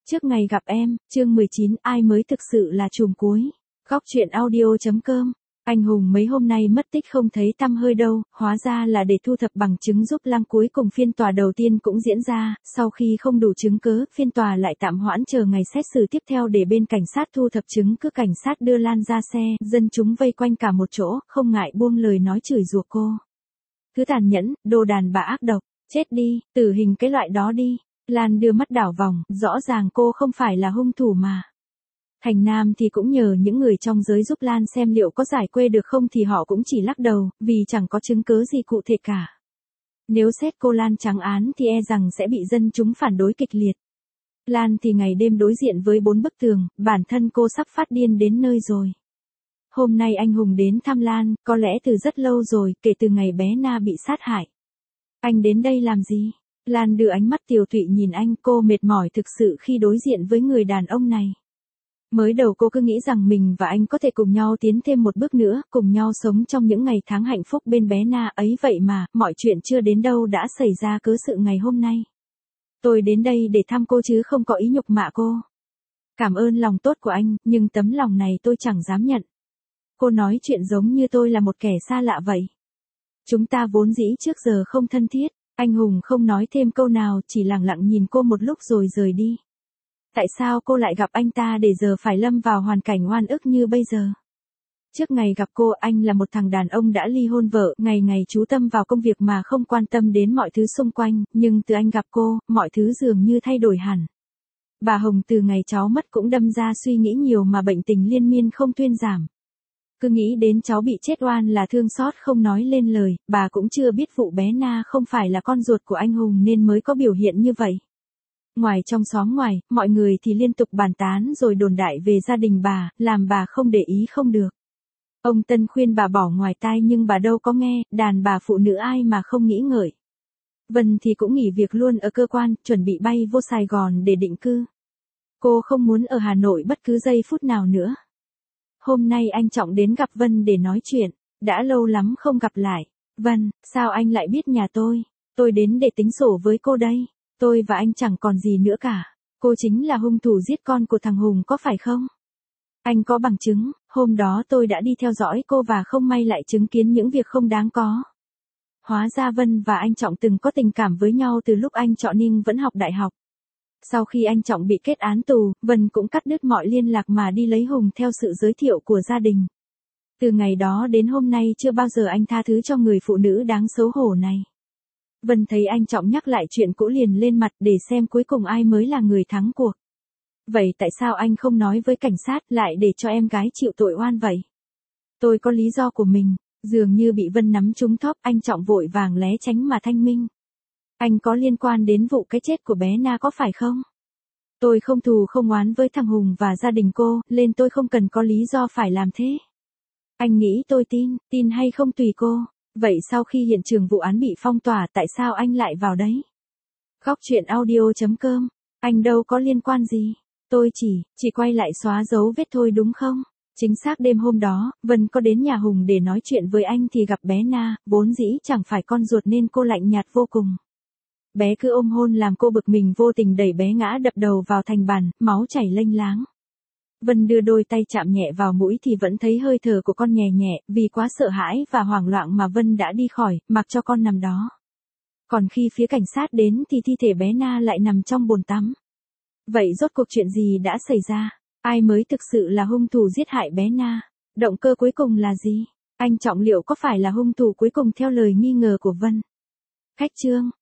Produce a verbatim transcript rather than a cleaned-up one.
Trước ngày gặp em, chương mười chín, ai mới thực sự là trùm cuối. Góc truyện audio.com. Anh Hùng mấy hôm nay mất tích không thấy tăm hơi đâu, hóa ra là để thu thập bằng chứng giúp Lăng cuối cùng phiên tòa đầu tiên cũng diễn ra, sau khi không đủ chứng cứ, phiên tòa lại tạm hoãn chờ ngày xét xử tiếp theo để bên cảnh sát thu thập chứng cứ. Cảnh sát đưa Lan ra xe, dân chúng vây quanh cả một chỗ, không ngại buông lời nói chửi rủa cô. Thứ tàn nhẫn, đồ đàn bà ác độc, chết đi, tử hình cái loại đó đi. Lan đưa mắt đảo vòng, rõ ràng cô không phải là hung thủ mà. Thành Nam thì cũng nhờ những người trong giới giúp Lan xem liệu có giải quê được không thì họ cũng chỉ lắc đầu, vì chẳng có chứng cứ gì cụ thể cả. Nếu xét cô Lan trắng án thì e rằng sẽ bị dân chúng phản đối kịch liệt. Lan thì ngày đêm đối diện với bốn bức tường, bản thân cô sắp phát điên đến nơi rồi. Hôm nay anh Hùng đến thăm Lan, có lẽ từ rất lâu rồi, kể từ ngày bé Na bị sát hại. Anh đến đây làm gì? Lan đưa ánh mắt tiều tụy nhìn anh, cô mệt mỏi thực sự khi đối diện với người đàn ông này. Mới đầu cô cứ nghĩ rằng mình và anh có thể cùng nhau tiến thêm một bước nữa, cùng nhau sống trong những ngày tháng hạnh phúc bên bé Na ấy, vậy mà, mọi chuyện chưa đến đâu đã xảy ra cớ sự ngày hôm nay. Tôi đến đây để thăm cô chứ không có ý nhục mạ cô. Cảm ơn lòng tốt của anh, nhưng tấm lòng này tôi chẳng dám nhận. Cô nói chuyện giống như tôi là một kẻ xa lạ vậy. Chúng ta vốn dĩ trước giờ không thân thiết. Anh Hùng không nói thêm câu nào, chỉ lặng lặng nhìn cô một lúc rồi rời đi. Tại sao cô lại gặp anh ta để giờ phải lâm vào hoàn cảnh oan ức như bây giờ? Trước ngày gặp cô, anh là một thằng đàn ông đã ly hôn vợ, ngày ngày chú tâm vào công việc mà không quan tâm đến mọi thứ xung quanh, nhưng từ anh gặp cô, mọi thứ dường như thay đổi hẳn. Bà Hồng từ ngày cháu mất cũng đâm ra suy nghĩ nhiều mà bệnh tình liên miên không thuyên giảm. Cứ nghĩ đến cháu bị chết oan là thương xót không nói lên lời, bà cũng chưa biết vụ bé Na không phải là con ruột của anh Hùng nên mới có biểu hiện như vậy. Ngoài trong xóm ngoài, mọi người thì liên tục bàn tán rồi đồn đại về gia đình bà, làm bà không để ý không được. Ông Tân khuyên bà bỏ ngoài tai nhưng bà đâu có nghe, đàn bà phụ nữ ai mà không nghĩ ngợi. Vân thì cũng nghỉ việc luôn ở cơ quan, chuẩn bị bay vô Sài Gòn để định cư. Cô không muốn ở Hà Nội bất cứ giây phút nào nữa. Hôm nay anh Trọng đến gặp Vân để nói chuyện, đã lâu lắm không gặp lại. Vân, sao anh lại biết nhà tôi? Tôi đến để tính sổ với cô đây. Tôi và anh chẳng còn gì nữa cả. Cô chính là hung thủ giết con của thằng Hùng có phải không? Anh có bằng chứng, hôm đó tôi đã đi theo dõi cô và không may lại chứng kiến những việc không đáng có. Hóa ra Vân và anh Trọng từng có tình cảm với nhau từ lúc anh Trọng Ninh vẫn học đại học. Sau khi anh Trọng bị kết án tù, Vân cũng cắt đứt mọi liên lạc mà đi lấy Hùng theo sự giới thiệu của gia đình. Từ ngày đó đến hôm nay chưa bao giờ anh tha thứ cho người phụ nữ đáng xấu hổ này. Vân thấy anh Trọng nhắc lại chuyện cũ liền lên mặt để xem cuối cùng ai mới là người thắng cuộc. Vậy tại sao anh không nói với cảnh sát lại để cho em gái chịu tội oan vậy? Tôi có lý do của mình, dường như bị Vân nắm trúng thóp, anh Trọng vội vàng né tránh mà thanh minh. Anh có liên quan đến vụ cái chết của bé Na có phải không? Tôi không thù không oán với thằng Hùng và gia đình cô, nên tôi không cần có lý do phải làm thế. Anh nghĩ tôi tin, tin hay không tùy cô. Vậy sau khi hiện trường vụ án bị phong tỏa tại sao anh lại vào đấy? Góc truyện audio.com. Anh đâu có liên quan gì. Tôi chỉ, chỉ quay lại xóa dấu vết thôi đúng không? Chính xác đêm hôm đó, Vân có đến nhà Hùng để nói chuyện với anh thì gặp bé Na, vốn dĩ chẳng phải con ruột nên cô lạnh nhạt vô cùng. Bé cứ ôm hôn làm cô bực mình vô tình đẩy bé ngã đập đầu vào thành bàn, máu chảy lênh láng. Vân đưa đôi tay chạm nhẹ vào mũi thì vẫn thấy hơi thở của con nhẹ nhẹ, vì quá sợ hãi và hoảng loạn mà Vân đã đi khỏi, mặc cho con nằm đó. Còn khi phía cảnh sát đến thì thi thể bé Na lại nằm trong bồn tắm. Vậy rốt cuộc chuyện gì đã xảy ra? Ai mới thực sự là hung thủ giết hại bé Na? Động cơ cuối cùng là gì? Anh Trọng liệu có phải là hung thủ cuối cùng theo lời nghi ngờ của Vân? Khách chương